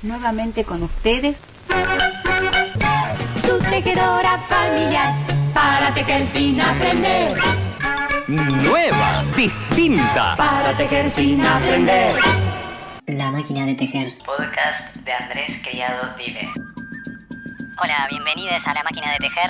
Nuevamente con ustedes, Su tejedora familiar, para tejer sin aprender. Nueva, distinta. Para tejer sin aprender. La máquina de tejer. Podcast de Andrés Criado Dile. Hola, bienvenidos a La Máquina de Tejer.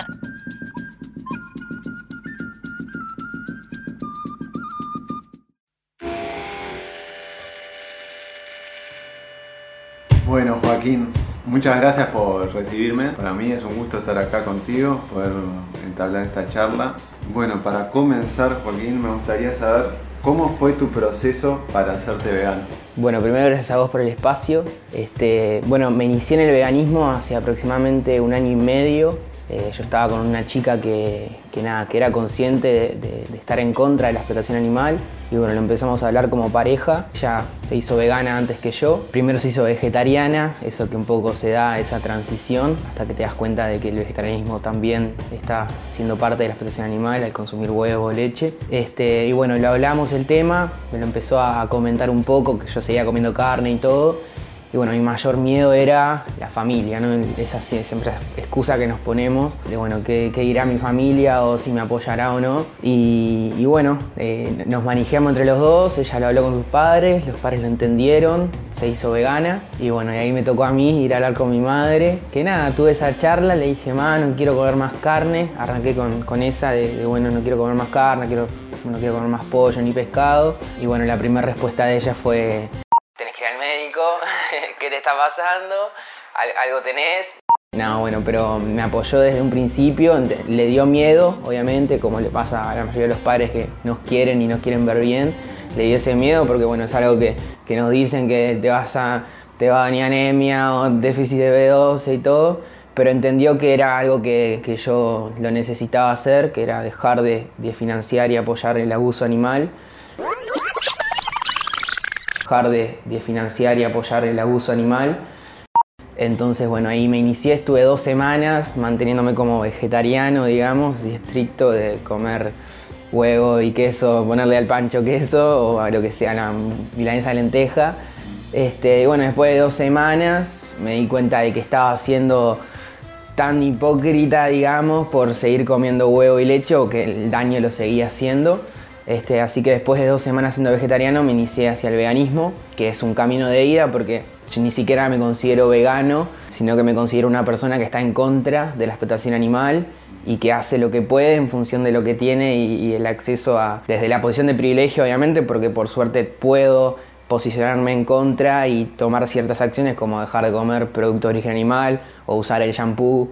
Bueno, Joaquín, muchas gracias por recibirme. Para mí es un gusto estar acá contigo, poder entablar esta charla. Bueno, para comenzar, Joaquín, me gustaría saber cómo fue tu proceso para hacerte vegano. Bueno, primero gracias a vos por el espacio. Bueno, me inicié en el veganismo hace aproximadamente 1 año y medio. Yo estaba con una chica que era consciente de estar en contra de la explotación animal y bueno, lo empezamos a hablar como pareja. Ella se hizo vegana antes que yo. Primero se hizo vegetariana, eso que un poco se da esa transición hasta que te das cuenta de que el vegetarianismo también está siendo parte de la explotación animal al consumir huevo o leche. Y bueno, lo hablamos el tema, me lo empezó a comentar un poco, que yo seguía comiendo carne y todo. Y bueno, mi mayor miedo era la familia, ¿no? Esa siempre excusa que nos ponemos de, bueno, ¿qué dirá mi familia o si me apoyará o no? Y bueno, nos manejamos entre los dos, ella lo habló con sus padres, los padres lo entendieron, se hizo vegana. Y bueno, y ahí me tocó a mí ir a hablar con mi madre. Que nada, tuve esa charla, le dije, no quiero comer más carne. Arranqué con esa de, bueno, no quiero comer más carne, no quiero comer más pollo ni pescado. Y bueno, la primera respuesta de ella fue... ¿Tenés que ir al médico? ¿Qué te está pasando? ¿Algo tenés? No, bueno, pero me apoyó desde un principio, le dio miedo, obviamente, como le pasa a la mayoría de los padres que nos quieren y nos quieren ver bien. Le dio ese miedo porque, bueno, es algo que nos dicen que te va a dañar anemia o déficit de B12 y todo, pero entendió que era algo que yo lo necesitaba hacer, que era dejar de financiar y apoyar el abuso animal. Dejar de financiar y apoyar el abuso animal. Entonces, bueno, ahí me inicié, estuve 2 semanas manteniéndome como vegetariano, digamos, y estricto de comer huevo y queso, ponerle al pancho queso o a lo que sea, la milanesa de lenteja. Y bueno, después de 2 semanas me di cuenta de que estaba siendo tan hipócrita, digamos, por seguir comiendo huevo y leche, o que el daño lo seguía haciendo. Así que después de 2 semanas siendo vegetariano me inicié hacia el veganismo, que es un camino de ida porque yo ni siquiera me considero vegano, sino que me considero una persona que está en contra de la explotación animal y que hace lo que puede en función de lo que tiene y el acceso desde la posición de privilegio, obviamente, porque por suerte puedo posicionarme en contra y tomar ciertas acciones como dejar de comer productos de origen animal o usar el shampoo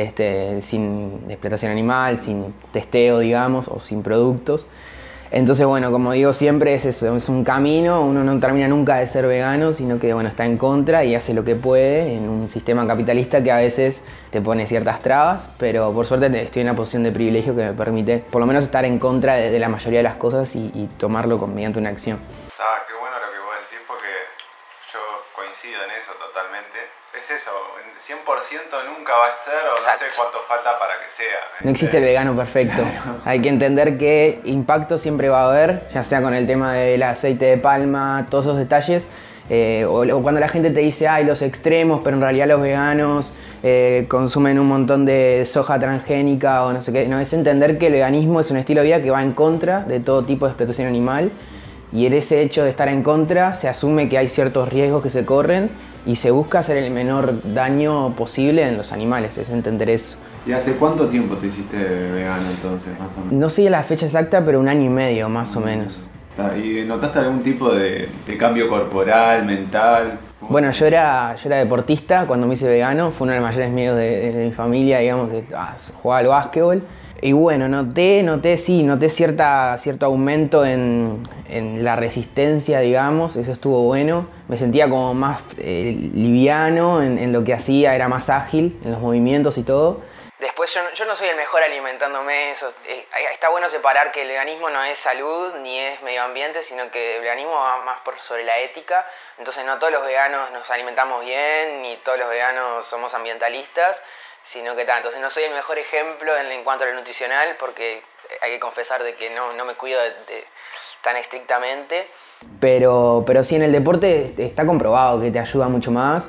sin explotación animal, sin testeo, digamos, o sin productos. Entonces, bueno, como digo siempre, es eso, es un camino, uno no termina nunca de ser vegano, sino que, bueno, está en contra y hace lo que puede en un sistema capitalista que a veces te pone ciertas trabas, pero por suerte estoy en una posición de privilegio que me permite por lo menos estar en contra de la mayoría de las cosas y tomarlo mediante una acción. Qué bueno lo que vos decís porque yo coincido en eso totalmente. Es eso, 100% nunca va a ser o Exacto. No sé cuánto falta para que sea. No existe el vegano perfecto. Hay que entender que impacto siempre va a haber, ya sea con el tema del aceite de palma, todos esos detalles, o cuando la gente te dice, los extremos, pero en realidad los veganos consumen un montón de soja transgénica o no sé qué. No, es entender que el veganismo es un estilo de vida que va en contra de todo tipo de explotación animal y en ese hecho de estar en contra se asume que hay ciertos riesgos que se corren y se busca hacer el menor daño posible en los animales, es entender eso. ¿Y hace cuánto tiempo te hiciste vegano entonces, más o menos? No sé la fecha exacta, pero 1 año y medio más o menos. ¿Y notaste algún tipo de cambio corporal, mental? Bueno, yo era deportista cuando me hice vegano, fue uno de los mayores miedos de mi familia, digamos, jugaba al básquetbol. Y bueno, noté cierto aumento en la resistencia, digamos, eso estuvo bueno. Me sentía como más liviano en lo que hacía, era más ágil en los movimientos y todo. Después yo no soy el mejor alimentándome, está bueno separar que el veganismo no es salud ni es medio ambiente, sino que el veganismo va más sobre la ética. Entonces no todos los veganos nos alimentamos bien, ni todos los veganos somos ambientalistas, sino que entonces no soy el mejor ejemplo en cuanto a lo nutricional, porque hay que confesar de que no me cuido tan estrictamente. Pero sí, en el deporte está comprobado que te ayuda mucho más.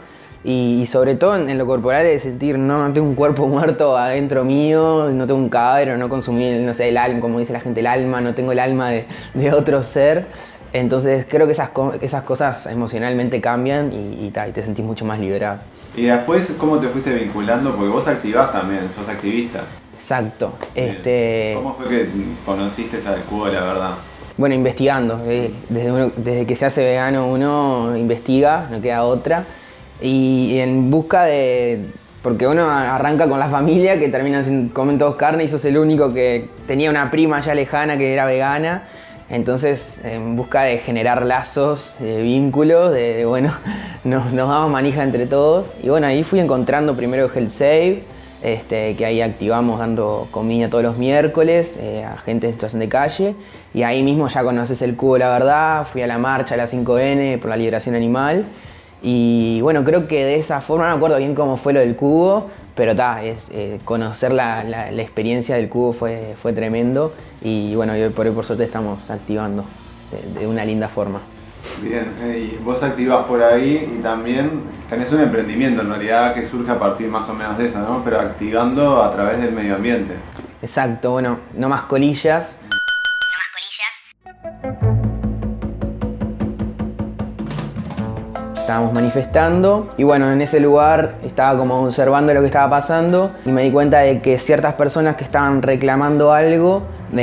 y sobre todo en lo corporal de sentir, no tengo un cuerpo muerto adentro mío, no tengo un cadáver, no consumí, no sé, el alma, como dice la gente, el alma, no tengo el alma de otro ser. Entonces creo que esas cosas emocionalmente cambian y te sentís mucho más liberado. Y después, ¿cómo te fuiste vinculando? Porque vos activás también, sos activista. Exacto. ¿Cómo fue que conociste al cubo de la verdad? Bueno, investigando. Desde que se hace vegano uno investiga, no queda otra. Y en busca de... Porque uno arranca con la familia que comen todos carne y sos el único que tenía una prima ya lejana que era vegana. Entonces, en busca de generar lazos, vínculos, bueno, nos damos manija entre todos. Y bueno, ahí fui encontrando primero Health Save, que ahí activamos dando comida todos los miércoles a gente en situación de calle. Y ahí mismo ya conoces el Cubo de la Verdad, fui a la marcha, a la 5N por la liberación animal. Y bueno, creo que de esa forma, no me acuerdo bien cómo fue lo del cubo, pero conocer la experiencia del cubo fue tremendo. Y bueno, hoy por suerte estamos activando de una linda forma. Bien, y vos activás por ahí y también tenés un emprendimiento en realidad que surge a partir más o menos de eso, ¿no? Pero activando a través del medio ambiente. Exacto, bueno, No Más Colillas. Estábamos manifestando y bueno, en ese lugar estaba como observando lo que estaba pasando y me di cuenta de que ciertas personas que estaban reclamando algo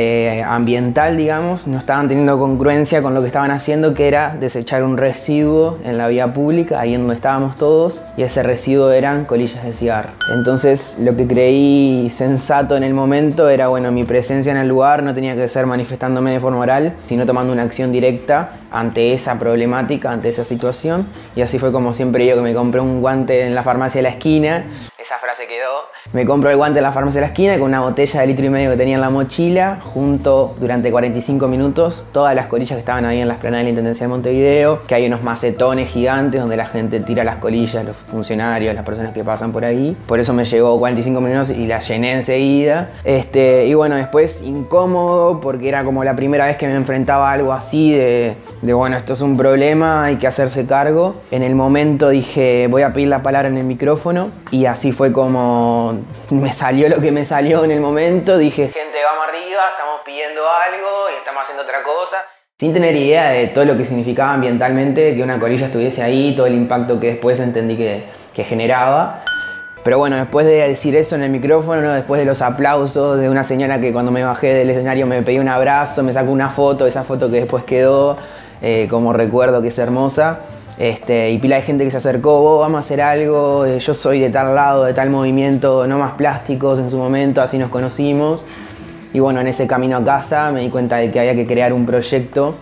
ambiental, digamos, no estaban teniendo congruencia con lo que estaban haciendo, que era desechar un residuo en la vía pública, ahí en donde estábamos todos, y ese residuo eran colillas de cigarro. Entonces lo que creí sensato en el momento era, bueno, mi presencia en el lugar no tenía que ser manifestándome de forma oral, sino tomando una acción directa ante esa problemática, ante esa situación. Y así fue como siempre yo, que me compré un guante en la farmacia de la esquina. Esa frase quedó. Me compro el guante en la farmacia de la esquina con una botella de 1,5 litros que tenía en la mochila, junto durante 45 minutos todas las colillas que estaban ahí en la explanada de la Intendencia de Montevideo, que hay unos macetones gigantes donde la gente tira las colillas, los funcionarios, las personas que pasan por ahí. Por eso me llegó 45 minutos y la llené enseguida. Y bueno, después incómodo, porque era como la primera vez que me enfrentaba a algo así de bueno, esto es un problema, hay que hacerse cargo. En el momento dije, voy a pedir la palabra en el micrófono, y así fue como me salió lo que me salió en el momento. Dije, gente, vamos arriba, estamos pidiendo algo y estamos haciendo otra cosa. Sin tener idea de todo lo que significaba ambientalmente que una colilla estuviese ahí, todo el impacto que después entendí que generaba. Pero bueno, después de decir eso en el micrófono, después de los aplausos de una señora que cuando me bajé del escenario me pedía un abrazo, me sacó una foto, esa foto que después quedó como recuerdo, que es hermosa. Y pila de gente que se acercó, vamos a hacer algo, yo soy de tal lado, de tal movimiento, No Más Plásticos en su momento, así nos conocimos. Y bueno, en ese camino a casa me di cuenta de que había que crear un proyecto,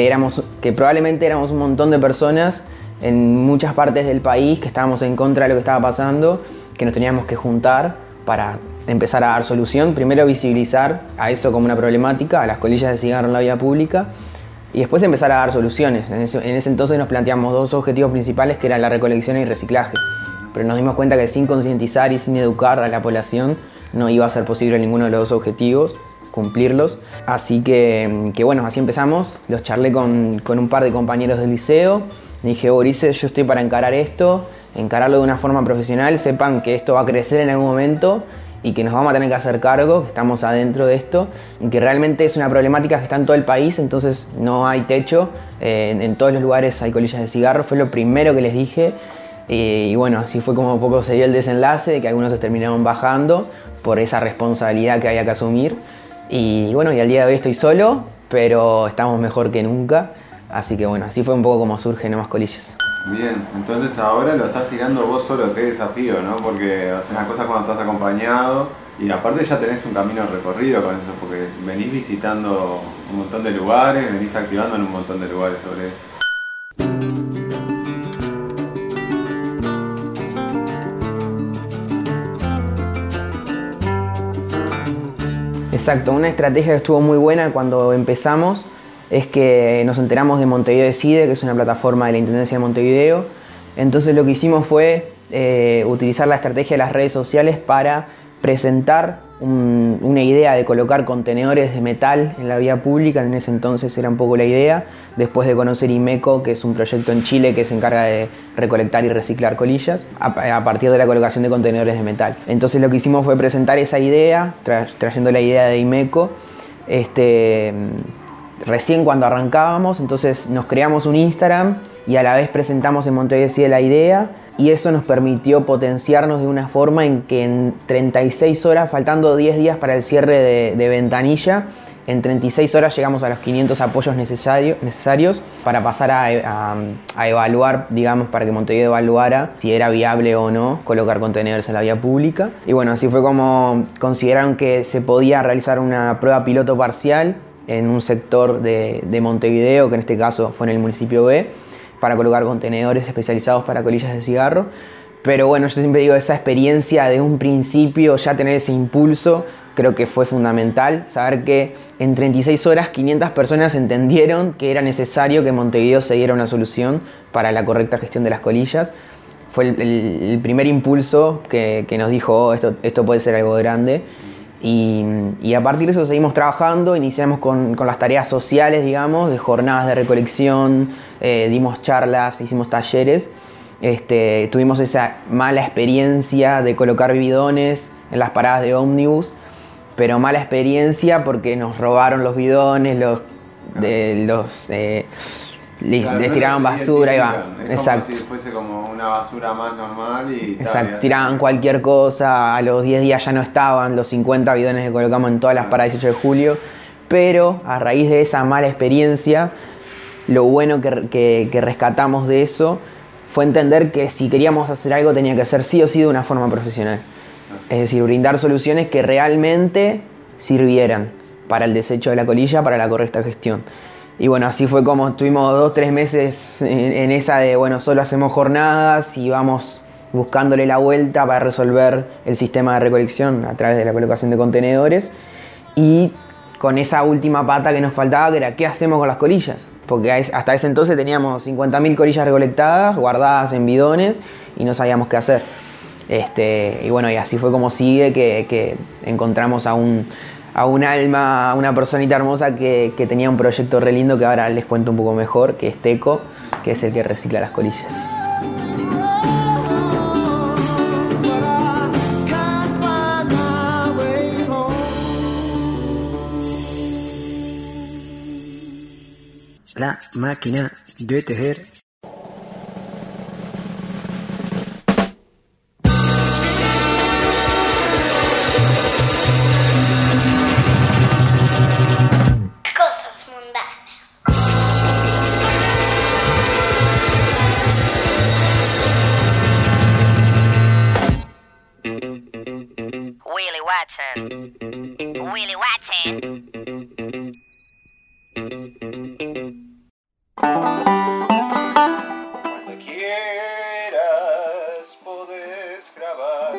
que probablemente éramos un montón de personas en muchas partes del país que estábamos en contra de lo que estaba pasando, que nos teníamos que juntar para empezar a dar solución. Primero visibilizar a eso como una problemática, a las colillas de cigarro en la vía pública, y después empezar a dar soluciones. En ese entonces nos planteamos dos objetivos principales, que eran la recolección y el reciclaje. Pero nos dimos cuenta que sin concientizar y sin educar a la población no iba a ser posible ninguno de los dos objetivos cumplirlos. Así que bueno, así empezamos. Los charlé con un par de compañeros del liceo. Dije, Boris, yo estoy para encarar esto, encararlo de una forma profesional. Sepan que esto va a crecer en algún momento y que nos vamos a tener que hacer cargo, que estamos adentro de esto, y que realmente es una problemática que está en todo el país, entonces no hay techo, en todos los lugares hay colillas de cigarro. Fue lo primero que les dije, y bueno, así fue como un poco se dio el desenlace, de que algunos se terminaron bajando por esa responsabilidad que había que asumir. Y bueno, y al día de hoy estoy solo, pero estamos mejor que nunca, así que bueno, así fue un poco como surge No Más Colillas. Bien, entonces ahora lo estás tirando vos solo, qué desafío, ¿no? Porque haces una cosa cuando estás acompañado y aparte ya tenés un camino recorrido con eso, porque venís visitando un montón de lugares, venís activando en un montón de lugares sobre eso. Exacto, una estrategia que estuvo muy buena cuando empezamos es que nos enteramos de Montevideo Decide, que es una plataforma de la Intendencia de Montevideo. Entonces lo que hicimos fue utilizar la estrategia de las redes sociales para presentar una idea de colocar contenedores de metal en la vía pública. En ese entonces era un poco la idea, después de conocer IMECO, que es un proyecto en Chile que se encarga de recolectar y reciclar colillas a partir de la colocación de contenedores de metal. Entonces lo que hicimos fue presentar esa idea, trayendo la idea de IMECO, recién cuando arrancábamos. Entonces nos creamos un Instagram y a la vez presentamos en Montevideo la idea, y eso nos permitió potenciarnos de una forma en que en 36 horas, faltando 10 días para el cierre de ventanilla, en 36 horas llegamos a los 500 apoyos necesarios para pasar a evaluar, digamos, para que Montevideo evaluara si era viable o no colocar contenedores en la vía pública. Y bueno, así fue como consideraron que se podía realizar una prueba piloto parcial en un sector de Montevideo, que en este caso fue en el municipio B, para colocar contenedores especializados para colillas de cigarro. Pero bueno, yo siempre digo, esa experiencia de un principio, ya tener ese impulso, creo que fue fundamental. Saber que en 36 horas 500 personas entendieron que era necesario que Montevideo se diera una solución para la correcta gestión de las colillas. Fue el primer impulso que nos dijo, esto puede ser algo grande. Y a partir de eso seguimos trabajando, iniciamos con las tareas sociales, digamos, de jornadas de recolección, dimos charlas, hicimos talleres. Tuvimos esa mala experiencia de colocar bidones en las paradas de ómnibus, pero mala experiencia porque nos robaron los bidones, les tiraban basura y va. Exacto. Como si fuese como una basura más normal y exacto, tiraban cualquier cosa. A los 10 días ya no estaban los 50 bidones que colocamos en todas las paradas 18 de julio. Pero a raíz de esa mala experiencia, lo bueno que rescatamos de eso fue entender que si queríamos hacer algo tenía que ser sí o sí de una forma profesional. Es decir, brindar soluciones que realmente sirvieran para el desecho de la colilla, para la correcta gestión. Y bueno, así fue como estuvimos 2-3 meses en esa de, bueno, solo hacemos jornadas y vamos buscándole la vuelta para resolver el sistema de recolección a través de la colocación de contenedores. Y con esa última pata que nos faltaba, que era ¿qué hacemos con las colillas? Porque hasta ese entonces teníamos 50.000 colillas recolectadas, guardadas en bidones, y no sabíamos qué hacer. Y bueno, y así fue como sigue, que encontramos a un alma, a una personita hermosa que tenía un proyecto re lindo que ahora les cuento un poco mejor, que es Teco, que es el que recicla las colillas. La máquina de tejer. Cosas mundanas. Willie Watson. Willie Watson. Cuando quieras podés grabar.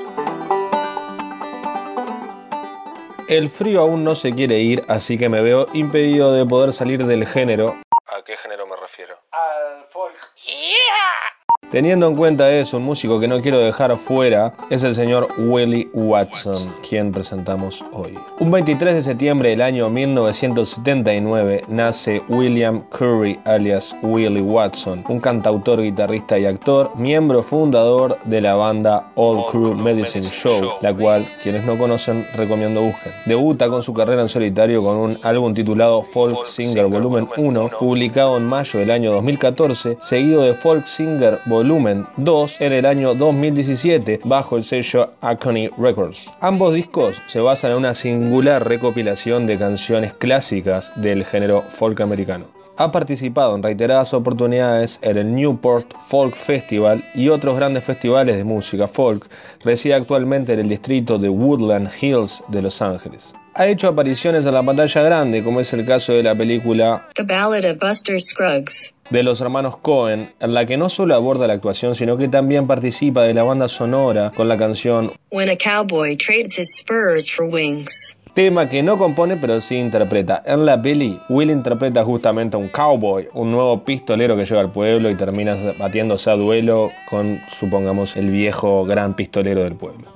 El frío aún no se quiere ir, así que me veo impedido de poder salir del género. ¿A qué género me refiero? Al folk. Teniendo en cuenta eso, un músico que no quiero dejar fuera es el señor Willie Watson, quien presentamos hoy. Un 23 de septiembre del año 1979 nace William Curry, alias Willie Watson, un cantautor, guitarrista y actor, miembro fundador de la banda All Crew Medicine Show, la cual, quienes no conocen, recomiendo busquen. Debuta con su carrera en solitario con un álbum titulado Folk Singer Volumen 1, publicado en mayo del año 2014, seguido de Folk Singer Volumen 2 en el año 2017 bajo el sello Acony Records. Ambos discos se basan en una singular recopilación de canciones clásicas del género folk americano. Ha participado en reiteradas oportunidades en el Newport Folk Festival y otros grandes festivales de música folk. Reside actualmente en el distrito de Woodland Hills de Los Ángeles. Ha hecho apariciones en la pantalla grande, como es el caso de la película The Ballad of Buster Scruggs de los hermanos Coen, en la que no solo aborda la actuación, sino que también participa de la banda sonora con la canción When a Cowboy Trades His Spurs for Wings. tema que no compone pero sí interpreta. En la peli, Will interpreta justamente a un cowboy, un nuevo pistolero que llega al pueblo y termina batiéndose a duelo con, supongamos, el viejo gran pistolero del pueblo.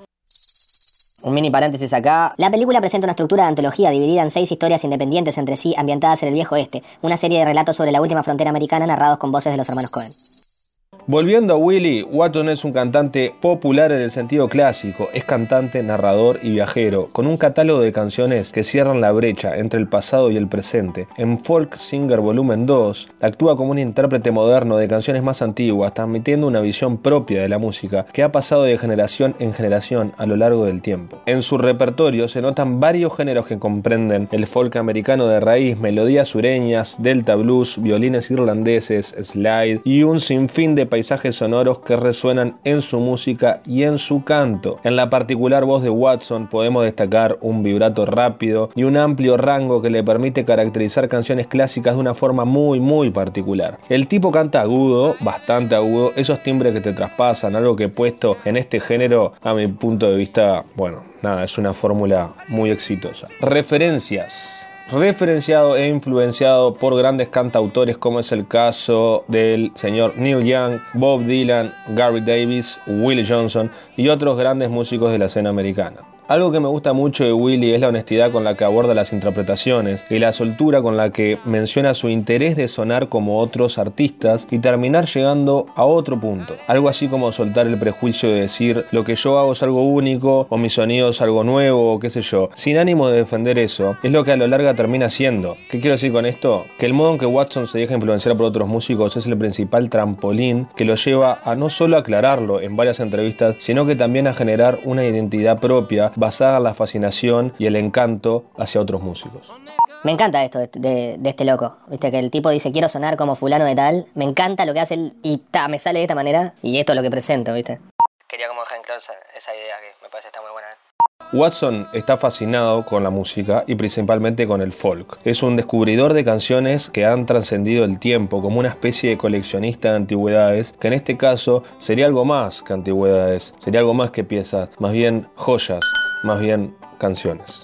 Un mini paréntesis acá. La película presenta una estructura de antología dividida en 6 historias independientes entre sí, ambientadas en el viejo oeste. Una serie de relatos sobre la última frontera americana narrados con voces de los hermanos Coen. Volviendo a Willie, Watson es un cantante popular en el sentido clásico. Es cantante, narrador y viajero, con un catálogo de canciones que cierran la brecha entre el pasado y el presente. En Folk Singer Volumen 2, actúa como un intérprete moderno de canciones más antiguas, transmitiendo una visión propia de la música que ha pasado de generación en generación a lo largo del tiempo. En su repertorio se notan varios géneros que comprenden el folk americano de raíz, melodías sureñas, delta blues, violines irlandeses, slide y un sinfín de paisajes sonoros que resuenan en su música y en su canto. En la particular voz de Watson podemos destacar un vibrato rápido y un amplio rango que le permite caracterizar canciones clásicas de una forma muy particular. El tipo canta agudo, bastante agudo, esos timbres que te traspasan, algo que puesto en este género, a mi punto de vista, bueno, nada, es una fórmula muy exitosa. Referencias. Referenciado e influenciado por grandes cantautores como es el caso del señor Neil Young, Bob Dylan, Gary Davis, Willie Johnson y otros grandes músicos de la escena americana. Algo que me gusta mucho de Willie es la honestidad con la que aborda las interpretaciones y la soltura con la que menciona su interés de sonar como otros artistas y terminar llegando a otro punto. Algo así como soltar el prejuicio de decir lo que yo hago es algo único o mi sonido es algo nuevo o qué sé yo. Sin ánimo de defender eso, es lo que a lo largo termina siendo. ¿Qué quiero decir con esto? Que el modo en que Watson se deja influenciar por otros músicos es el principal trampolín que lo lleva a no solo aclararlo en varias entrevistas, sino que también a generar una identidad propia basada en la fascinación y el encanto hacia otros músicos. Me encanta esto de este loco, viste que el tipo dice quiero sonar como fulano de tal, me encanta lo que hace él y me sale de esta manera y esto es lo que presento, viste. Quería como dejar en claro esa idea que me parece está muy buena. Watson está fascinado con la música y principalmente con el folk. Es un descubridor de canciones que han trascendido el tiempo, como una especie de coleccionista de antigüedades, que en este caso sería algo más que antigüedades, sería algo más que piezas, más bien joyas, más bien canciones.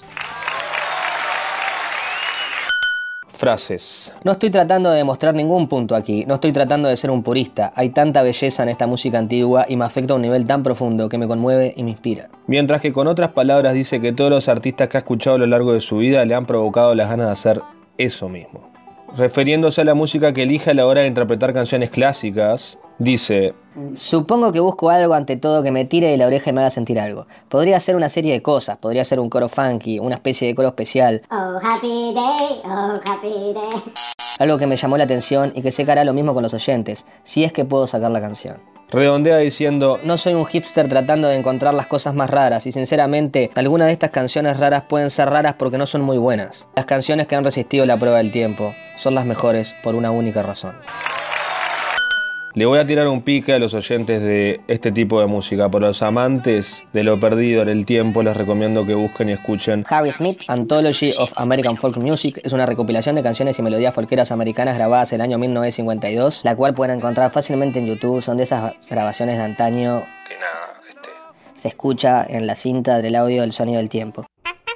Frases. No estoy tratando de demostrar ningún punto aquí, no estoy tratando de ser un purista. Hay tanta belleza en esta música antigua y me afecta a un nivel tan profundo que me conmueve y me inspira. Mientras que con otras palabras dice que todos los artistas que ha escuchado a lo largo de su vida le han provocado las ganas de hacer eso mismo. Refiriéndose a la música que elige a la hora de interpretar canciones clásicas, dice: supongo que busco algo ante todo que me tire de la oreja y me haga sentir algo. Podría ser una serie de cosas, podría ser un coro funky, una especie de coro especial. Oh, happy day, oh, happy day. Algo que me llamó la atención y que sé que hará lo mismo con los oyentes, si es que puedo sacar la canción. Redondea diciendo: no soy un hipster tratando de encontrar las cosas más raras y sinceramente algunas de estas canciones raras pueden ser raras porque no son muy buenas. Las canciones que han resistido la prueba del tiempo son las mejores por una única razón. Le voy a tirar un pique a los oyentes de este tipo de música. Por los amantes de lo perdido en el tiempo, les recomiendo que busquen y escuchen Harry Smith, Anthology of American Folk Music. Es una recopilación de canciones y melodías folqueras americanas grabadas en el año 1952, la cual pueden encontrar fácilmente en YouTube. Son de esas grabaciones de antaño que se escucha en la cinta del audio del sonido del tiempo.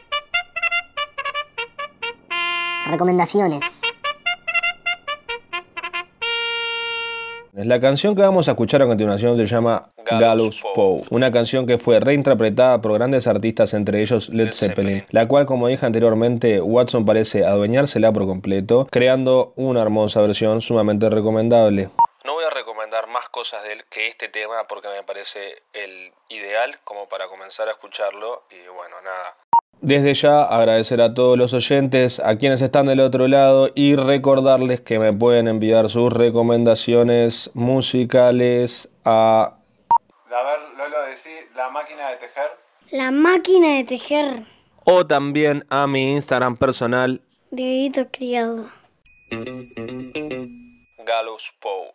Recomendaciones. La canción que vamos a escuchar a continuación se llama Gallows Pole, una canción que fue reinterpretada por grandes artistas, entre ellos Led Zeppelin, la cual, como dije anteriormente, Watson parece adueñársela por completo, creando una hermosa versión sumamente recomendable. No voy a recomendar más cosas de él que este tema porque me parece el ideal como para comenzar a escucharlo y bueno, nada. Desde ya agradecer a todos los oyentes, a quienes están del otro lado y recordarles que me pueden enviar sus recomendaciones musicales a... A ver, Lolo, decí La Máquina de Tejer. La Máquina de Tejer. O también a mi Instagram personal, Dieguito Criado. Gallows Pole.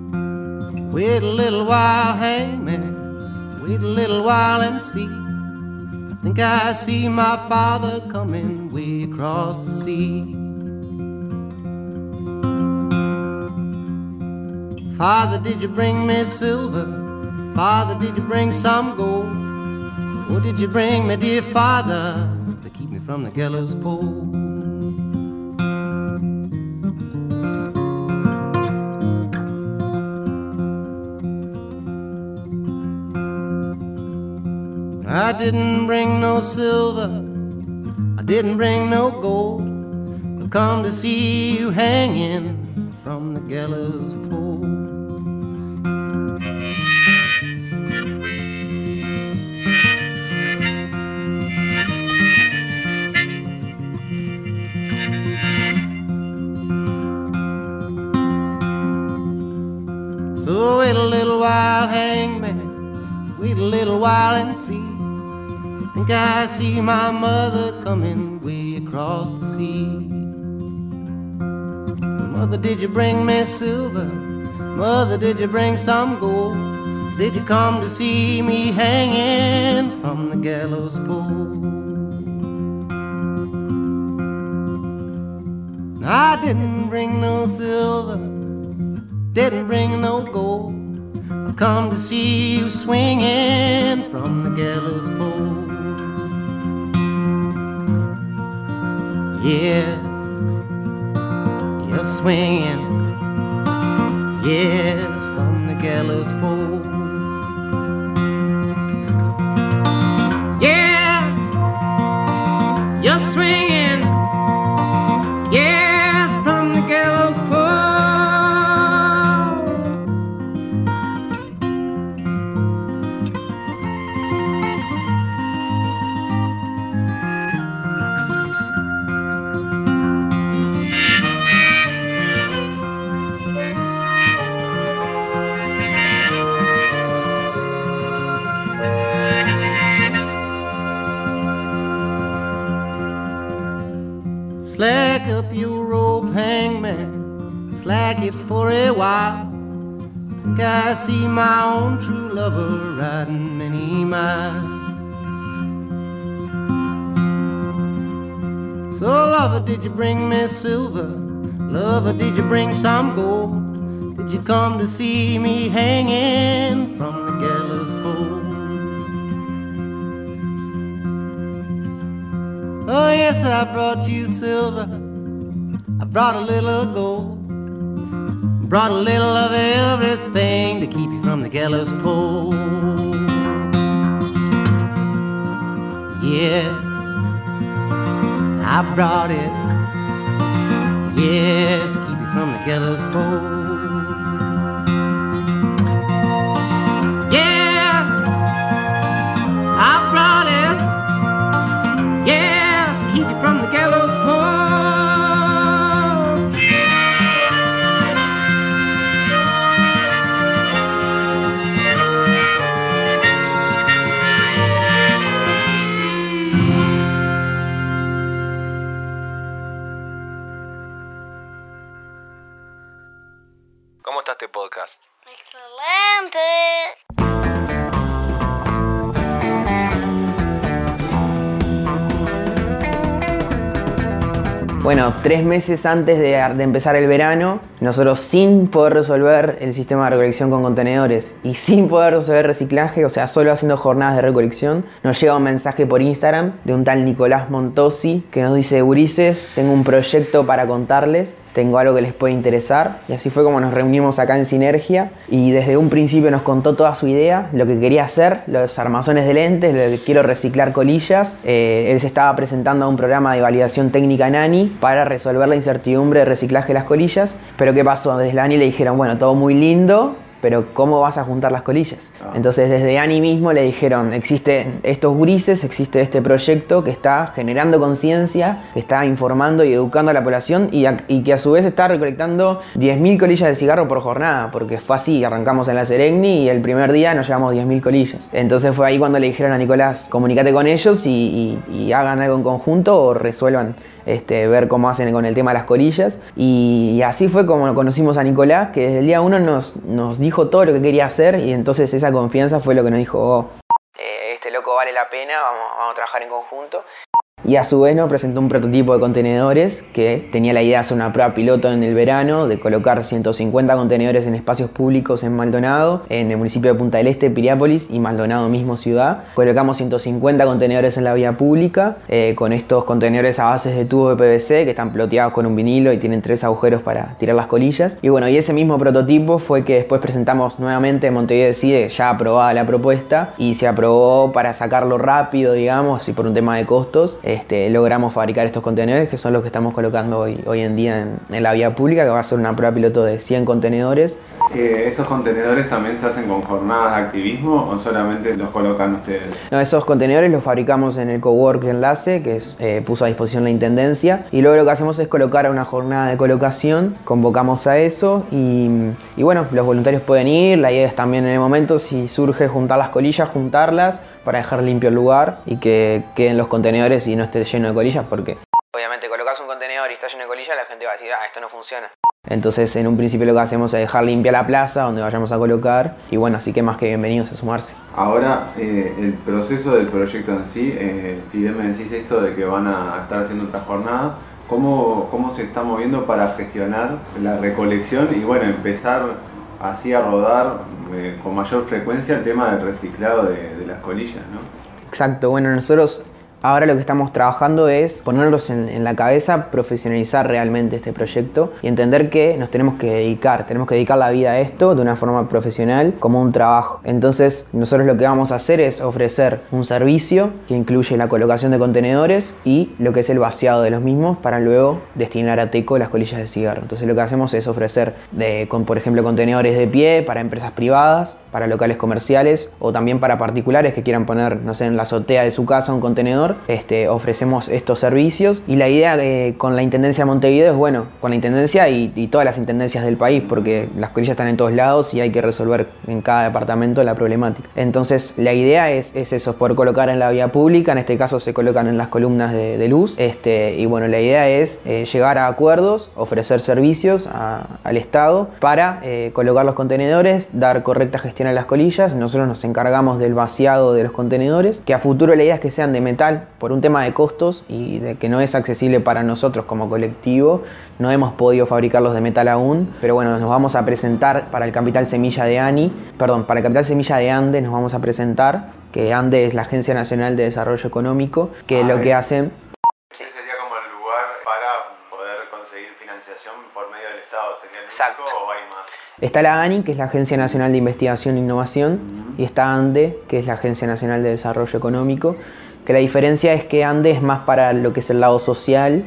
Wait a little while, hangman, wait a little while and see. Think I see my father coming way across the sea. Father, did you bring me silver? Father, did you bring some gold? Or did you bring me, dear father, to keep me from the gallows pole? I didn't bring no silver, I didn't bring no gold. I've come to see you hanging from the gallows pole. So wait a little while, hangman, wait a little while and see. Think I see my mother coming way across the sea. Mother, did you bring me silver? Mother, did you bring some gold? Did you come to see me hanging from the gallows pole? I didn't bring no silver, didn't bring no gold. I've come to see you swinging from the gallows pole. Yes, you're swinging, yes, from the gallows pole. Yes, you're swinging, yes, from the gallows pole. Slack up your rope, hangman, slack it for a while. Think I see my own true lover riding many miles. So lover, did you bring me silver? Lover, did you bring some gold? Did you come to see me hanging from the gallows pole? Oh yes, I brought you silver, I brought a little gold, brought a little of everything to keep you from the gallows pole. Yes, I brought it, yes, to keep you from the gallows pole. Yes, I brought it, yes, to keep you from the gallows pole. ¿Cómo está este podcast? ¡Excelente! Bueno, 3 meses antes de empezar el verano, nosotros sin poder resolver el sistema de recolección con contenedores y sin poder resolver reciclaje, o sea, solo haciendo jornadas de recolección, nos llega un mensaje por Instagram de un tal Nicolás Montosi que nos dice: gurises, tengo un proyecto para contarles, tengo algo que les puede interesar. Y así fue como nos reunimos acá en Sinergia y desde un principio nos contó toda su idea, lo que quería hacer, los armazones de lentes, lo que quiero reciclar colillas. Él se estaba presentando a un programa de validación técnica en ANI para resolver la incertidumbre de reciclaje de las colillas. Pero ¿qué pasó? Desde la ANI le dijeron: bueno, todo muy lindo, pero ¿cómo vas a juntar las colillas? Entonces desde ANI mismo le dijeron: existen estos gurises, existe este proyecto que está generando conciencia, que está informando y educando a la población y que a su vez está recolectando 10.000 colillas de cigarro por jornada, porque fue así, arrancamos en la Seregni y el primer día nos llevamos 10.000 colillas. Entonces fue ahí cuando le dijeron a Nicolás: comunícate con ellos y hagan algo en conjunto o resuelvan. Ver cómo hacen con el tema de las colillas. Y así fue como conocimos a Nicolás, que desde el día 1 nos dijo todo lo que quería hacer, y entonces esa confianza fue lo que nos dijo: este loco vale la la pena, vamos a trabajar en conjunto. Y a su vez nos presentó un prototipo de contenedores que tenía la idea de hacer una prueba piloto en el verano, de colocar 150 contenedores en espacios públicos en Maldonado, en el municipio de Punta del Este, Piriápolis y Maldonado mismo ciudad. Colocamos 150 contenedores en la vía pública, con estos contenedores a bases de tubo de PVC que están ploteados con un vinilo y tienen 3 agujeros para tirar las colillas. Y bueno, y ese mismo prototipo fue que después presentamos nuevamente en Montevideo Decide, ya aprobada la propuesta, y se aprobó para sacarlo rápido, digamos, y por un tema de costos. Logramos fabricar estos contenedores que son los que estamos colocando hoy en día en la vía pública, que va a ser una prueba piloto de 100 contenedores. ¿Esos contenedores también se hacen con jornadas de activismo o solamente los colocan ustedes? No, esos contenedores los fabricamos en el cowork Enlace, que puso a disposición la Intendencia, y luego lo que hacemos es colocar a una jornada de colocación, convocamos a eso y bueno, los voluntarios pueden ir. La idea es también en el momento, si surge juntar las colillas, juntarlas para dejar limpio el lugar y que queden los contenedores y no esté lleno de colillas, porque obviamente colocas un contenedor y está lleno de colillas, la gente va a decir, esto no funciona. Entonces en un principio lo que hacemos es dejar limpia la plaza donde vayamos a colocar, y bueno, así que más que bienvenidos a sumarse. Ahora, el proceso del proyecto en sí, si bien me decís esto de que van a estar haciendo otra jornada, ¿cómo se está moviendo para gestionar la recolección y bueno, empezar así a rodar con mayor frecuencia el tema del reciclado de las colillas, ¿no? Exacto, bueno, nosotros ahora lo que estamos trabajando es ponernos en la cabeza, profesionalizar realmente este proyecto y entender que nos tenemos que dedicar la vida a esto de una forma profesional, como un trabajo. Entonces nosotros lo que vamos a hacer es ofrecer un servicio que incluye la colocación de contenedores y lo que es el vaciado de los mismos para luego destinar a Teco las colillas de cigarro. Entonces lo que hacemos es ofrecer, por ejemplo, contenedores de pie para empresas privadas, para locales comerciales o también para particulares que quieran poner, no sé, en la azotea de su casa un contenedor. Ofrecemos estos servicios y la idea con la Intendencia de Montevideo es, bueno, con la Intendencia y todas las intendencias del país, porque las colillas están en todos lados y hay que resolver en cada departamento la problemática. Entonces la idea es eso, poder colocar en la vía pública, en este caso se colocan en las columnas de luz, y bueno, la idea es llegar a acuerdos, ofrecer servicios al Estado para colocar los contenedores, dar correcta gestión a las colillas. Nosotros nos encargamos del vaciado de los contenedores, que a futuro la idea es que sean de metal, por un tema de costos y de que no es accesible para nosotros como colectivo. No hemos podido fabricarlos de metal aún, pero bueno, nos vamos a presentar para el Capital Semilla de para el Capital Semilla de Andes nos vamos a presentar, que Andes es la Agencia Nacional de Desarrollo Económico, que lo que hacen... Ese sería como el lugar para poder conseguir financiación por medio del Estado, ¿sería el único o hay más? Está la ANI, que es la Agencia Nacional de Investigación e Innovación, y está ANDE, que es la Agencia Nacional de Desarrollo Económico, que la diferencia es que ANDE es más para lo que es el lado social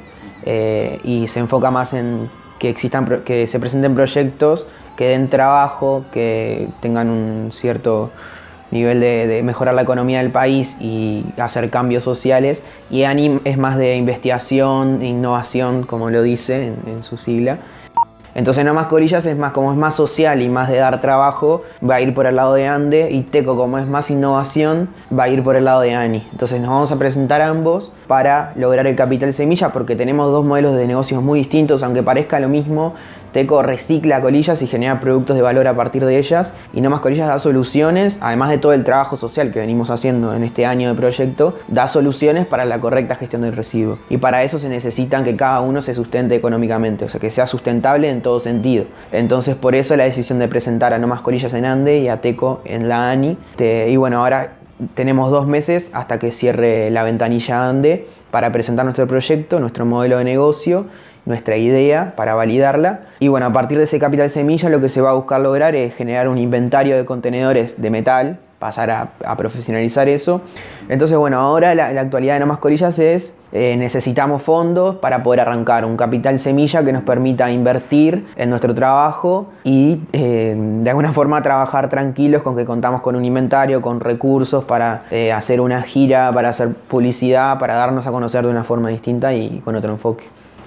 y se enfoca más en que se presenten proyectos que den trabajo, que tengan un cierto nivel de mejorar la economía del país y hacer cambios sociales, y ANI es más de investigación e innovación, como lo dice en su sigla. Entonces No Más Colillas es más social y más de dar trabajo, va a ir por el lado de Ande, y Teco, como es más innovación, va a ir por el lado de ANI. Entonces nos vamos a presentar ambos para lograr el Capital Semilla, porque tenemos dos modelos de negocios muy distintos, aunque parezca lo mismo. Teco recicla colillas y genera productos de valor a partir de ellas, y No Más Colillas da soluciones, además de todo el trabajo social que venimos haciendo en este año de proyecto, da soluciones para la correcta gestión del residuo. Y para eso se necesitan que cada uno se sustente económicamente, o sea, que sea sustentable en todo sentido. Entonces por eso la decisión de presentar a No Más Colillas en Ande y a Teco en la ANI. Y bueno, ahora tenemos 2 meses hasta que cierre la ventanilla Ande para presentar nuestro proyecto, nuestro modelo de negocio, nuestra idea para validarla. Y bueno, a partir de ese Capital Semilla lo que se va a buscar lograr es generar un inventario de contenedores de metal, pasar a profesionalizar eso. Entonces bueno, ahora la actualidad de No Más Colillas es necesitamos fondos para poder arrancar un Capital Semilla que nos permita invertir en nuestro trabajo y de alguna forma trabajar tranquilos con que contamos con un inventario, con recursos para hacer una gira, para hacer publicidad, para darnos a conocer de una forma distinta y con otro enfoque.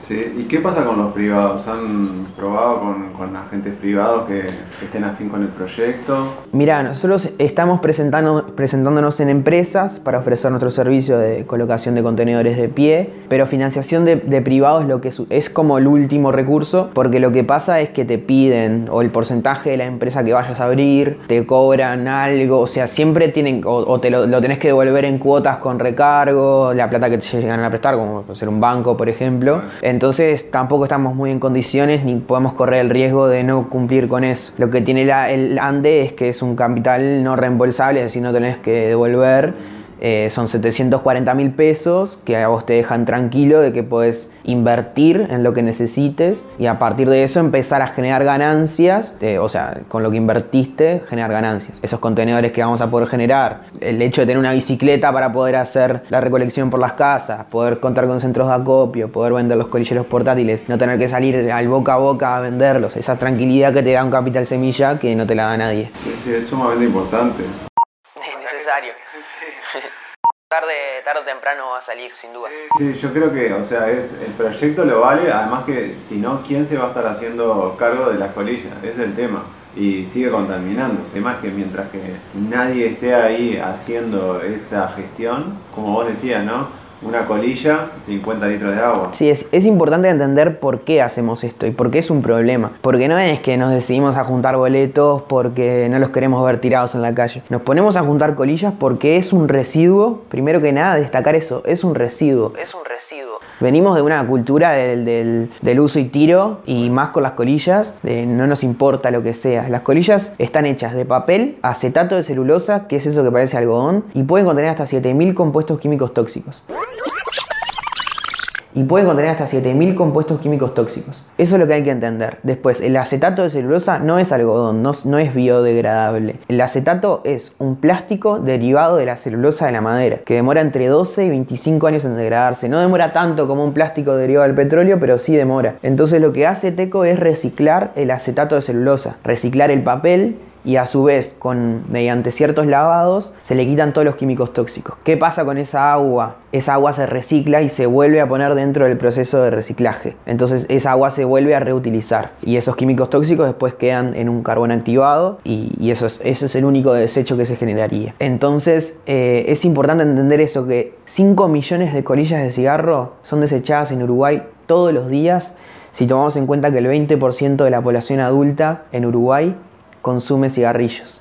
Sí, ¿y qué pasa con los privados? ¿Han probado con agentes privados que estén afín con el proyecto? Mira, nosotros estamos presentándonos en empresas para ofrecer nuestro servicio de colocación de contenedores de pie, pero financiación de privados es como el último recurso, porque lo que pasa es que te piden o el porcentaje de la empresa que vayas a abrir, te cobran algo, o sea, siempre tienen, o te lo tenés que devolver en cuotas con recargo, la plata que te llegan a prestar, como puede ser un banco, por ejemplo. Entonces tampoco estamos muy en condiciones ni podemos correr el riesgo de no cumplir con eso. Lo que tiene el ANDE es que es un capital no reembolsable, es decir, no tenés que devolver. Son 740.000 pesos que a vos te dejan tranquilo de que podés invertir en lo que necesites y a partir de eso empezar a generar ganancias, o sea, con lo que invertiste, generar ganancias. Esos contenedores que vamos a poder generar, el hecho de tener una bicicleta para poder hacer la recolección por las casas, poder contar con centros de acopio, poder vender los colilleros portátiles, no tener que salir al boca a boca a venderlos, esa tranquilidad que te da un capital semilla que no te la da nadie. Sí, es sumamente importante. Es necesario. Sí. Tarde o temprano va a salir, sin duda. Sí, yo creo que, o sea, el proyecto lo vale, además que si no, ¿quién se va a estar haciendo cargo de las colillas? Ese es el tema. Y sigue contaminando. Además que mientras que nadie esté ahí haciendo esa gestión, como vos decías, ¿no? Una colilla, 50 litros de agua. Sí, es importante entender por qué hacemos esto y por qué es un problema. Porque no es que nos decidimos a juntar boletos porque no los queremos ver tirados en la calle. Nos ponemos a juntar colillas porque es un residuo. Primero que nada, destacar eso, es un residuo. Es un residuo. Venimos de una cultura del uso y tiro y más con las colillas, no nos importa lo que sea. Las colillas están hechas de papel, acetato de celulosa, que es eso que parece algodón, y pueden contener hasta 7.000 compuestos químicos tóxicos. Eso es lo que hay que entender. Después, el acetato de celulosa no es algodón, no es biodegradable. El acetato es un plástico derivado de la celulosa de la madera, que demora entre 12 y 25 años en degradarse. No demora tanto como un plástico derivado del petróleo, pero sí demora. Entonces lo que hace Teco es reciclar el acetato de celulosa, reciclar el papel, y a su vez, mediante ciertos lavados, se le quitan todos los químicos tóxicos. ¿Qué pasa con esa agua? Esa agua se recicla y se vuelve a poner dentro del proceso de reciclaje. Entonces esa agua se vuelve a reutilizar. Y esos químicos tóxicos después quedan en un carbón activado y eso es el único desecho que se generaría. Entonces es importante entender eso, que 5 millones de colillas de cigarro son desechadas en Uruguay todos los días, si tomamos en cuenta que el 20% de la población adulta en Uruguay consume cigarrillos.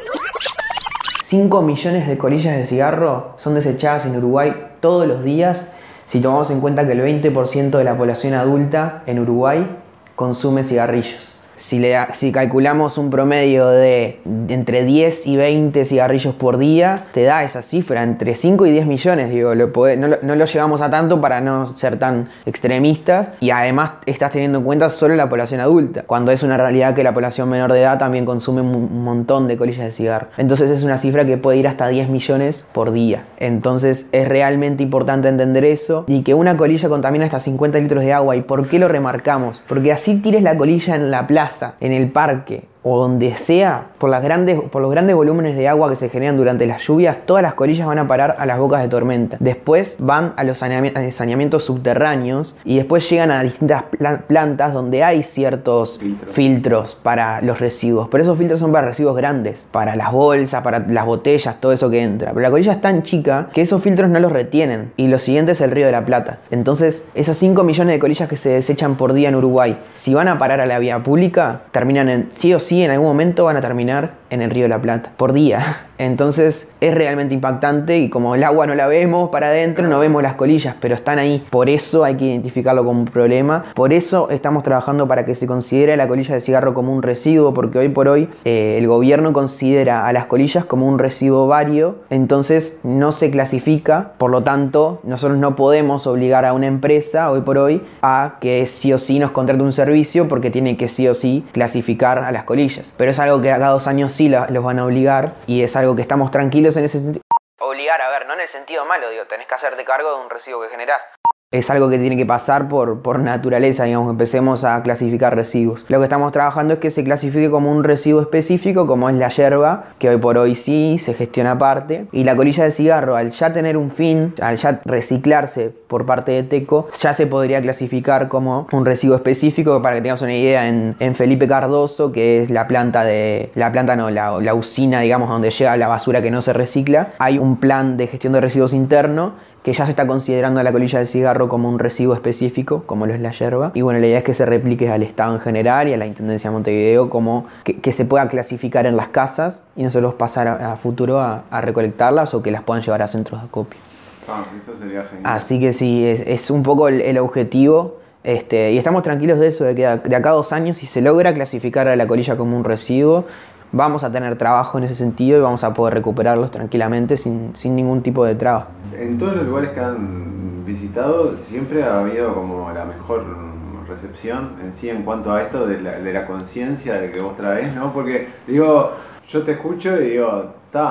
5 millones de colillas de cigarro son desechadas en Uruguay todos los días, si tomamos en cuenta que el 20% de la población adulta en Uruguay consume cigarrillos. Si calculamos un promedio de entre 10 y 20 cigarrillos por día, te da esa cifra, entre 5 y 10 millones. Digo, no lo llevamos a tanto para no ser tan extremistas, y además estás teniendo en cuenta solo la población adulta, cuando es una realidad que la población menor de edad también consume un montón de colillas de cigarro. Entonces es una cifra que puede ir hasta 10 millones por día. Entonces es realmente importante entender eso, y que una colilla contamina hasta 50 litros de agua. ¿Y por qué lo remarcamos? Porque así tires la colilla en la plaza, en el parque o donde sea, por los grandes volúmenes de agua que se generan durante las lluvias, todas las colillas van a parar a las bocas de tormenta. Después van a los saneamientos subterráneos y después llegan a distintas plantas donde hay ciertos filtros para los residuos. Pero esos filtros son para residuos grandes, para las bolsas, para las botellas, todo eso que entra. Pero la colilla es tan chica que esos filtros no los retienen. Y lo siguiente es el Río de la Plata. Entonces, esas 5 millones de colillas que se desechan por día en Uruguay, si van a parar a la vía pública, terminan sí o sí, en algún momento van a terminar en el Río de la Plata, por día. Entonces es realmente impactante, y como el agua no la vemos para adentro, no vemos las colillas, pero están ahí. Por eso hay que identificarlo como un problema. Por eso estamos trabajando para que se considere la colilla de cigarro como un residuo, porque hoy por hoy el gobierno considera a las colillas como un residuo vario, entonces no se clasifica. Por lo tanto, nosotros no podemos obligar a una empresa hoy por hoy a que sí o sí nos contrate un servicio, porque tiene que sí o sí clasificar a las colillas. Pero es algo que cada 2 años sí los van a obligar, y es algo que estamos tranquilos en ese sentido. Obligar, a ver, no en el sentido malo, digo, tenés que hacerte cargo de un residuo que generás. Es algo que tiene que pasar por naturaleza, digamos, que empecemos a clasificar residuos. Lo que estamos trabajando es que se clasifique como un residuo específico, como es la yerba, que hoy por hoy sí se gestiona aparte. Y la colilla de cigarro, al ya tener un fin, al ya reciclarse por parte de TECO, ya se podría clasificar como un residuo específico. Para que tengas una idea, en Felipe Cardoso, que es la usina, digamos, donde llega la basura que no se recicla, hay un plan de gestión de residuos interno que ya se está considerando a la colilla de cigarro como un residuo específico, como lo es la yerba. Y bueno, la idea es que se replique al Estado en general y a la Intendencia de Montevideo, como que se pueda clasificar en las casas y nosotros pasar a futuro a recolectarlas o que las puedan llevar a centros de acopio. Eso sería genial. Así que sí, es un poco el objetivo. Y estamos tranquilos de eso, de que de acá a 2 años, si se logra clasificar a la colilla como un residuo, vamos a tener trabajo en ese sentido y vamos a poder recuperarlos tranquilamente sin ningún tipo de traba. En todos los lugares que han visitado siempre ha habido como la mejor recepción en sí en cuanto a esto de la conciencia de que vos traés, ¿no? Porque digo, yo te escucho y digo,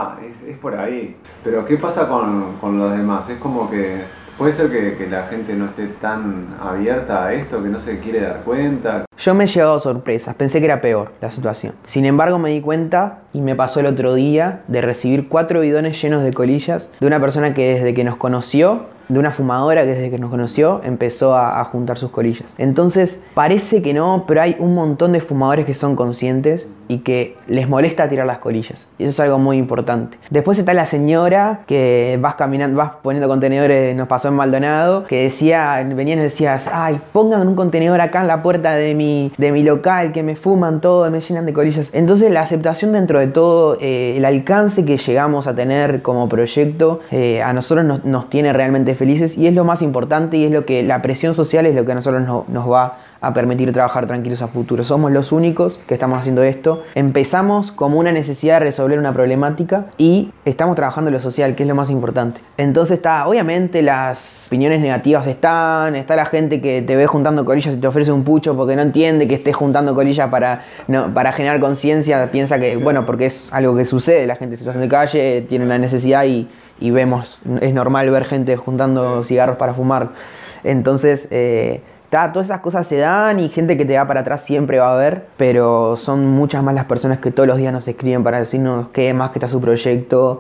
es por ahí. Pero ¿qué pasa con los demás? Es como que puede ser que la gente no esté tan abierta a esto, que no se quiere dar cuenta. Yo me he llevado sorpresas, pensé que era peor la situación. Sin embargo me di cuenta, y me pasó el otro día, de recibir 4 bidones llenos de colillas de una persona que desde que nos conoció, de una fumadora que desde que nos conoció empezó a juntar sus colillas. Entonces parece que no, pero hay un montón de fumadores que son conscientes y que les molesta tirar las colillas. Y eso es algo muy importante. Después está la señora que vas caminando, vas poniendo contenedores, nos pasó en Maldonado, que venía y nos decías, ay, pongan un contenedor acá en la puerta de mi local, que me fuman todo, me llenan de colillas. Entonces la aceptación dentro de todo, el alcance que llegamos a tener como proyecto, a nosotros nos tiene realmente felices, y es lo más importante, y es lo que la presión social es lo que a nosotros nos va a permitir trabajar tranquilos a futuro. Somos los únicos que estamos haciendo esto. Empezamos como una necesidad de resolver una problemática y estamos trabajando en lo social, que es lo más importante. Entonces obviamente las opiniones negativas está la gente que te ve juntando colillas y te ofrece un pucho porque no entiende que estés juntando colillas para generar conciencia, piensa que, bueno, porque es algo que sucede, la gente en situación de calle tiene una necesidad y vemos, es normal ver gente juntando cigarros para fumar. Entonces, todas esas cosas se dan, y gente que te va para atrás siempre va a haber, pero son muchas más las personas que todos los días nos escriben para decirnos qué más que está su proyecto,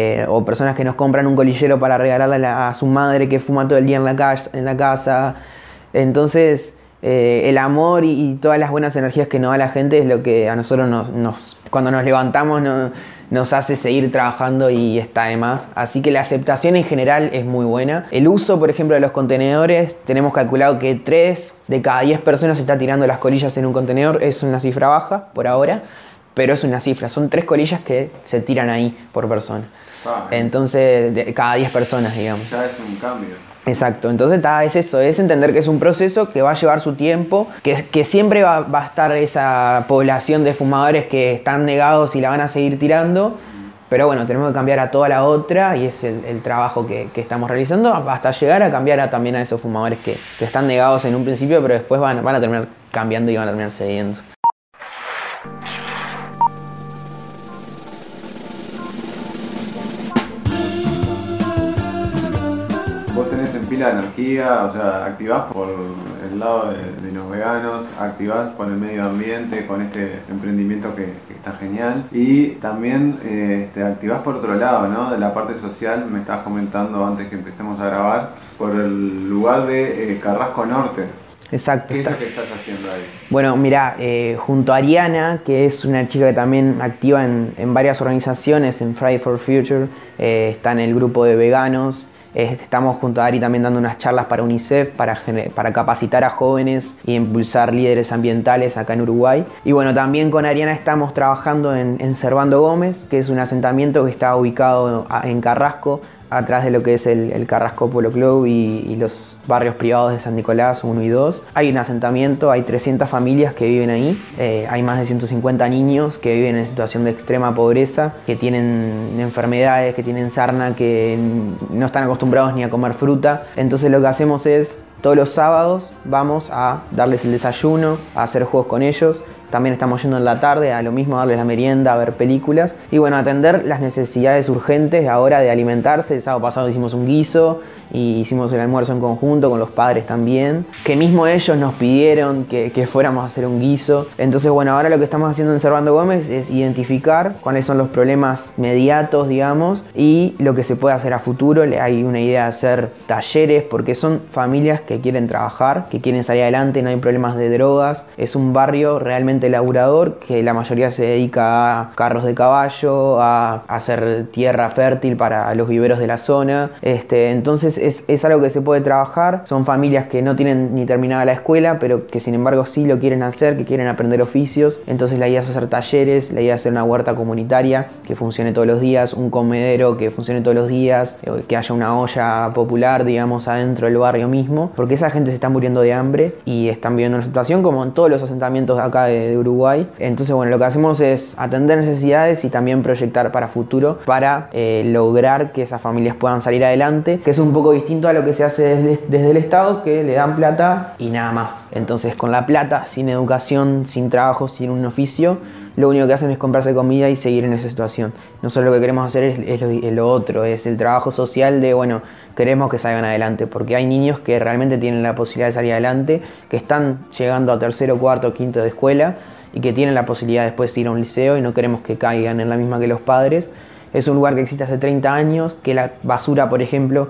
o personas que nos compran un colillero para regalarle a su madre que fuma todo el día en la casa. Entonces, el amor y todas las buenas energías que nos da la gente es lo que a nosotros cuando nos levantamos nos hace seguir trabajando, y está de más. Así que la aceptación en general es muy buena. El uso, por ejemplo, de los contenedores, tenemos calculado que 3 de cada 10 personas está tirando las colillas en un contenedor. Es una cifra baja por ahora, pero es una cifra. Son 3 colillas que se tiran ahí por persona. Entonces, de cada 10 personas, digamos. Ya es un cambio. Exacto, entonces es eso, es entender que es un proceso que va a llevar su tiempo, que siempre va a estar esa población de fumadores que están negados y la van a seguir tirando, pero bueno, tenemos que cambiar a toda la otra, y es el trabajo que estamos realizando, hasta llegar a cambiar también a esos fumadores que están negados en un principio, pero después van a terminar cambiando y van a terminar cediendo. Vos tenés en pila de energía, o sea, activás por el lado de los veganos, activás por el medio ambiente con este emprendimiento que está genial, y también activás por otro lado, ¿no? De la parte social, me estabas comentando antes que empecemos a grabar, por el lugar de Carrasco Norte. Exacto. ¿Qué es lo que estás haciendo ahí? Bueno, mira, junto a Ariana, que es una chica que también activa en varias organizaciones, en Friday for Future, está en el grupo de veganos. Estamos junto a Ari también dando unas charlas para UNICEF para capacitar a jóvenes y impulsar líderes ambientales acá en Uruguay. Y bueno, también con Ariana estamos trabajando en Servando Gómez, que es un asentamiento que está ubicado en Carrasco, atrás de lo que es el Carrasco Polo Club y los barrios privados de San Nicolás 1 y 2. Hay un asentamiento, hay 300 familias que viven ahí, hay más de 150 niños que viven en situación de extrema pobreza, que tienen enfermedades, que tienen sarna, que no están acostumbrados ni a comer fruta. Entonces lo que hacemos es, todos los sábados vamos a darles el desayuno, a hacer juegos con ellos, también estamos yendo en la tarde a lo mismo, a darles la merienda, a ver películas y bueno, atender las necesidades urgentes ahora de alimentarse. El sábado pasado hicimos un guiso y hicimos el almuerzo en conjunto con los padres también, que mismo ellos nos pidieron que fuéramos a hacer un guiso. Entonces bueno, ahora lo que estamos haciendo en Servando Gómez es identificar cuáles son los problemas inmediatos, digamos, y lo que se puede hacer a futuro. Hay una idea de hacer talleres porque son familias que quieren trabajar, que quieren salir adelante, no hay problemas de drogas. Es un barrio realmente laburador que la mayoría se dedica a carros de caballo, a hacer tierra fértil para los viveros de la zona. Entonces es algo que se puede trabajar. Son familias que no tienen ni terminada la escuela, pero que sin embargo sí lo quieren hacer, que quieren aprender oficios. Entonces la idea es hacer talleres, la idea es hacer una huerta comunitaria que funcione todos los días, un comedero que funcione todos los días, que haya una olla popular, digamos, adentro del barrio mismo, porque esa gente se está muriendo de hambre y están viviendo una situación como en todos los asentamientos de acá de Uruguay. Entonces bueno, lo que hacemos es atender necesidades y también proyectar para futuro para lograr que esas familias puedan salir adelante, que es un poco distinto a lo que se hace desde el Estado, que le dan plata y nada más. Entonces con la plata, sin educación, sin trabajo, sin un oficio, lo único que hacen es comprarse comida y seguir en esa situación. Nosotros lo que queremos hacer es lo otro, es el trabajo social de, bueno, queremos que salgan adelante, porque hay niños que realmente tienen la posibilidad de salir adelante, que están llegando a tercero, cuarto, quinto de escuela y que tienen la posibilidad después de ir a un liceo y no queremos que caigan en la misma que los padres. Es un lugar que existe hace 30 años, que la basura, por ejemplo,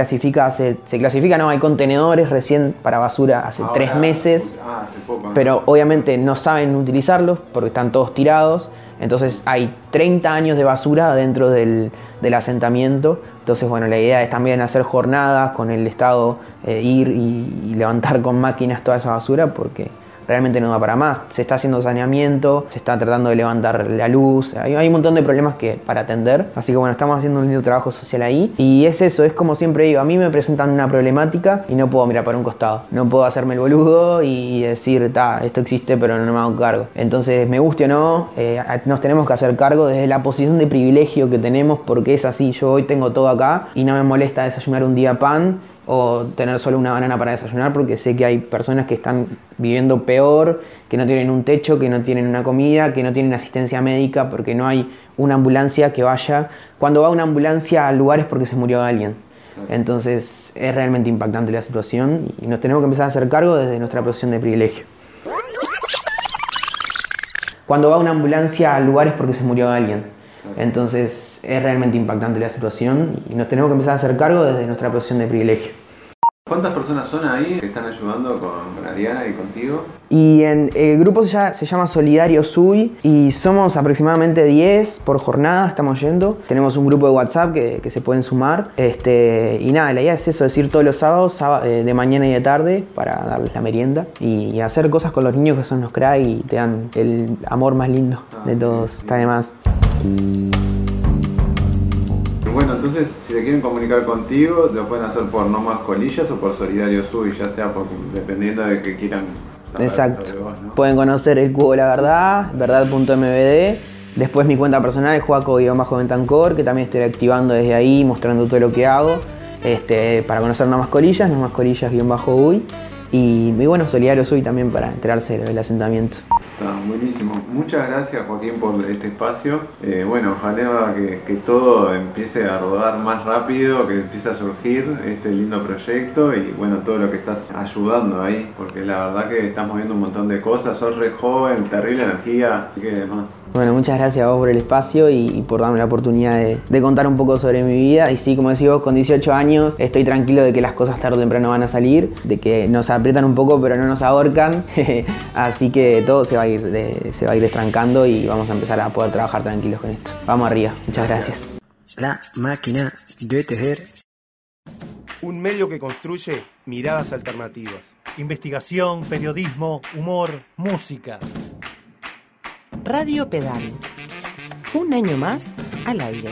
hay contenedores recién para basura hace 3 meses, hace poco, pero obviamente no saben utilizarlos porque están todos tirados. Entonces hay 30 años de basura dentro del asentamiento. Entonces bueno, la idea es también hacer jornadas con el Estado, ir y levantar con máquinas toda esa basura porque realmente no da para más. Se está haciendo saneamiento, se está tratando de levantar la luz, hay un montón de problemas para atender, así que bueno, estamos haciendo un lindo trabajo social ahí y es eso, es como siempre digo, a mí me presentan una problemática y no puedo mirar para un costado, no puedo hacerme el boludo y decir, esto existe pero no me hago cargo. Entonces, me guste o no, nos tenemos que hacer cargo desde la posición de privilegio que tenemos, porque es así, yo hoy tengo todo acá y no me molesta desayunar un día pan o tener solo una banana para desayunar, porque sé que hay personas que están viviendo peor, que no tienen un techo, que no tienen una comida, que no tienen asistencia médica, porque no hay una ambulancia que vaya. Cuando va una ambulancia al lugar es porque se murió alguien. Entonces es realmente impactante la situación y nos tenemos que empezar a hacer cargo desde nuestra posición de privilegio. Cuando va una ambulancia al lugar es porque se murió alguien. Entonces es realmente impactante la situación y nos tenemos que empezar a hacer cargo desde nuestra posición de privilegio. ¿Cuántas personas son ahí que están ayudando con Ariana y contigo? Y el grupo se llama Solidario Sui y somos aproximadamente 10 por jornada, estamos yendo. Tenemos un grupo de WhatsApp que se pueden sumar. Y nada, la idea es eso, es ir todos los sábados de mañana y de tarde para darles la merienda y hacer cosas con los niños que son los crack y te dan el amor más lindo de todos, está de más. Bueno, entonces si se quieren comunicar contigo, lo pueden hacer por No Más Colillas o por Solidario Sui, ya sea dependiendo de que quieran saber. Exacto. Sobre vos, ¿no? Pueden conocer el Cubo de la Verdad, verdad.mbd. Después mi cuenta personal es Joaco-Bentancor, que también estoy activando desde ahí, mostrando todo lo que hago. Para conocer No Más Colillas, No Más Colillas-uy. Y bueno, Solidario Sui también para enterarse del asentamiento. Está buenísimo. Muchas gracias, Joaquín, por este espacio. Bueno, ojalá que todo empiece a rodar más rápido, que empiece a surgir este lindo proyecto y bueno, todo lo que estás ayudando ahí, porque la verdad que estamos viendo un montón de cosas, sos re joven, terrible energía, así que demás. Bueno, muchas gracias a vos por el espacio y por darme la oportunidad de contar un poco sobre mi vida. Y sí, como decís vos, con 18 años estoy tranquilo de que las cosas tarde o temprano van a salir, de que nos aprietan un poco pero no nos ahorcan. Así que todo se va a ir destrancando y vamos a empezar a poder trabajar tranquilos con esto. Vamos arriba, muchas gracias. La máquina de tejer. Un medio que construye miradas alternativas. Investigación, periodismo, humor, música. Radio Pedal. Un año más al aire.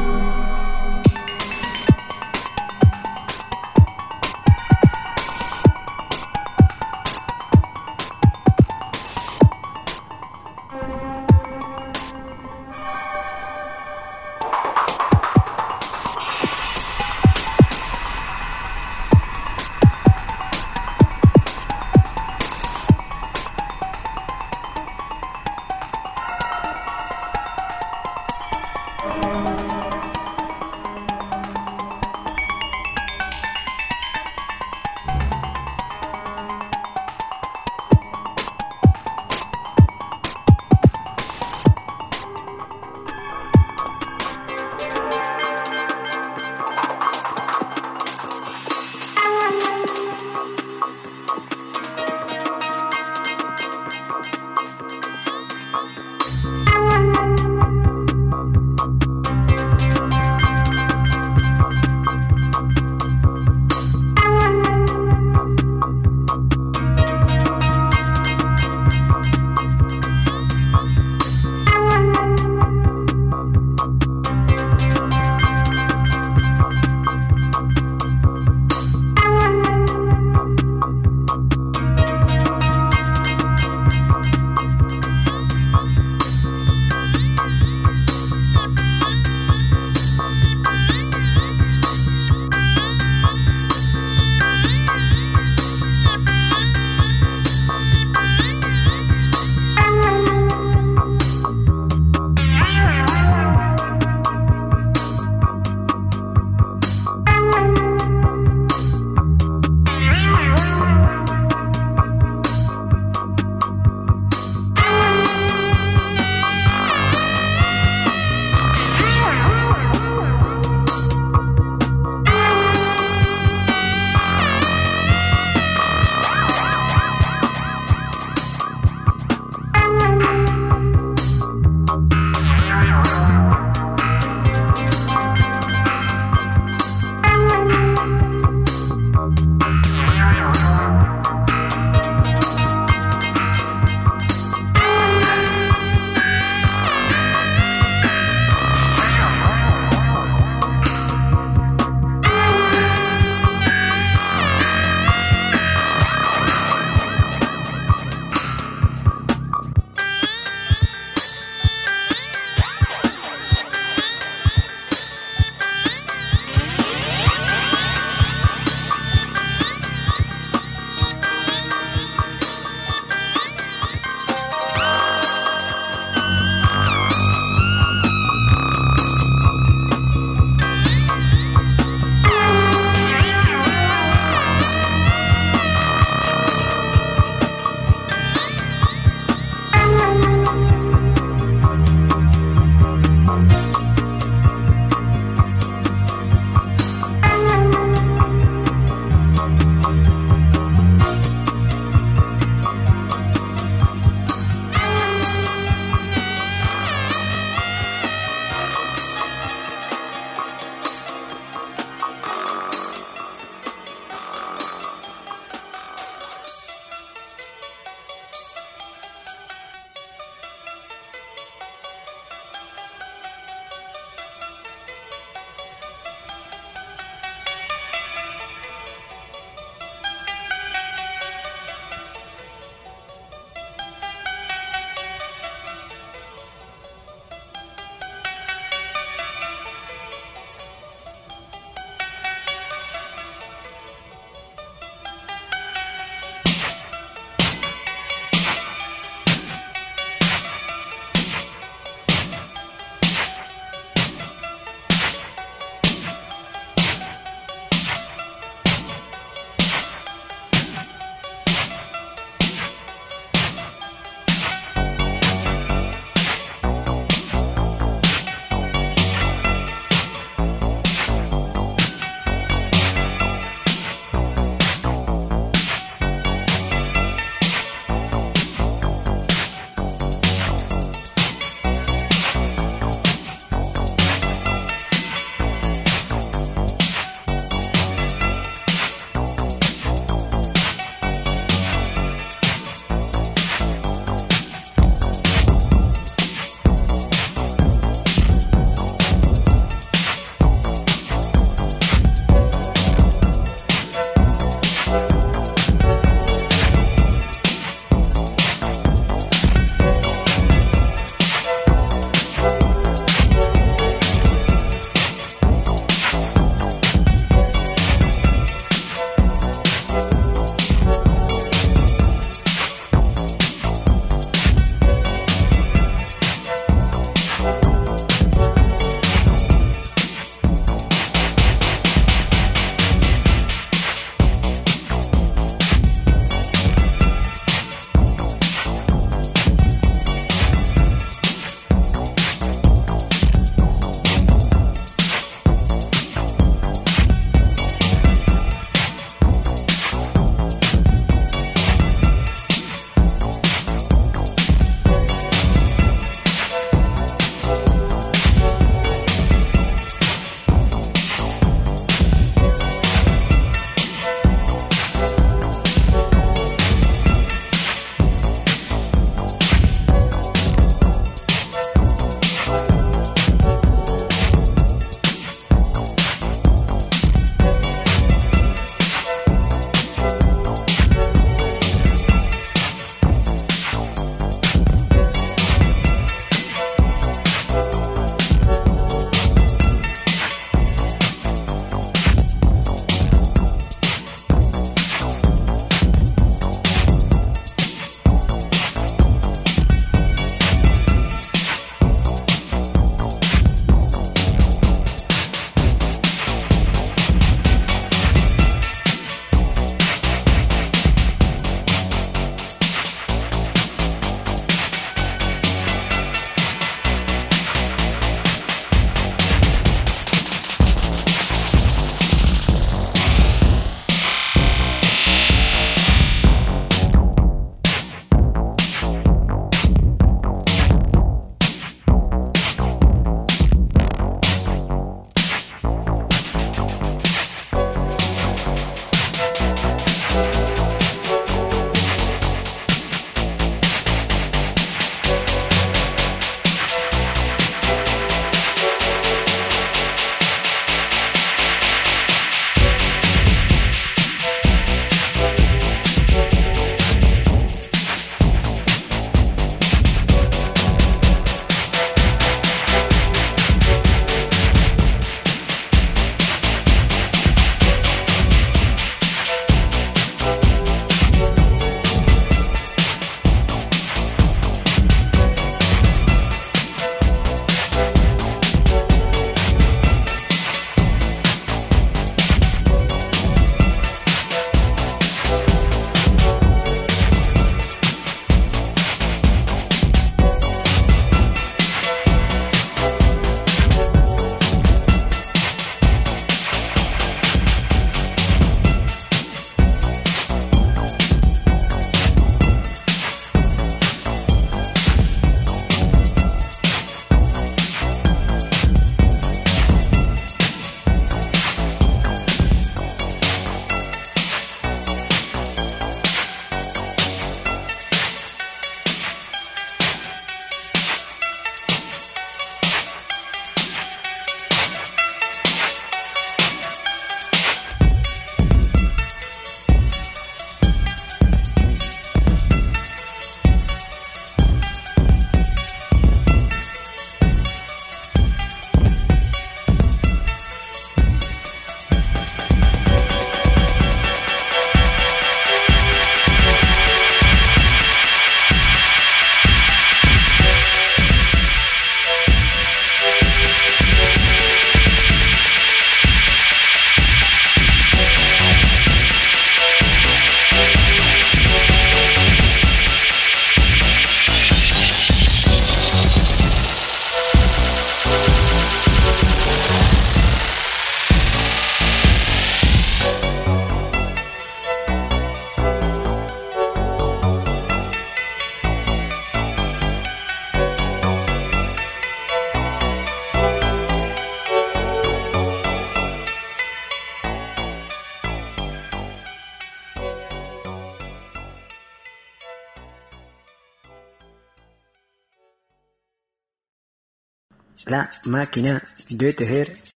La máquina de tejer.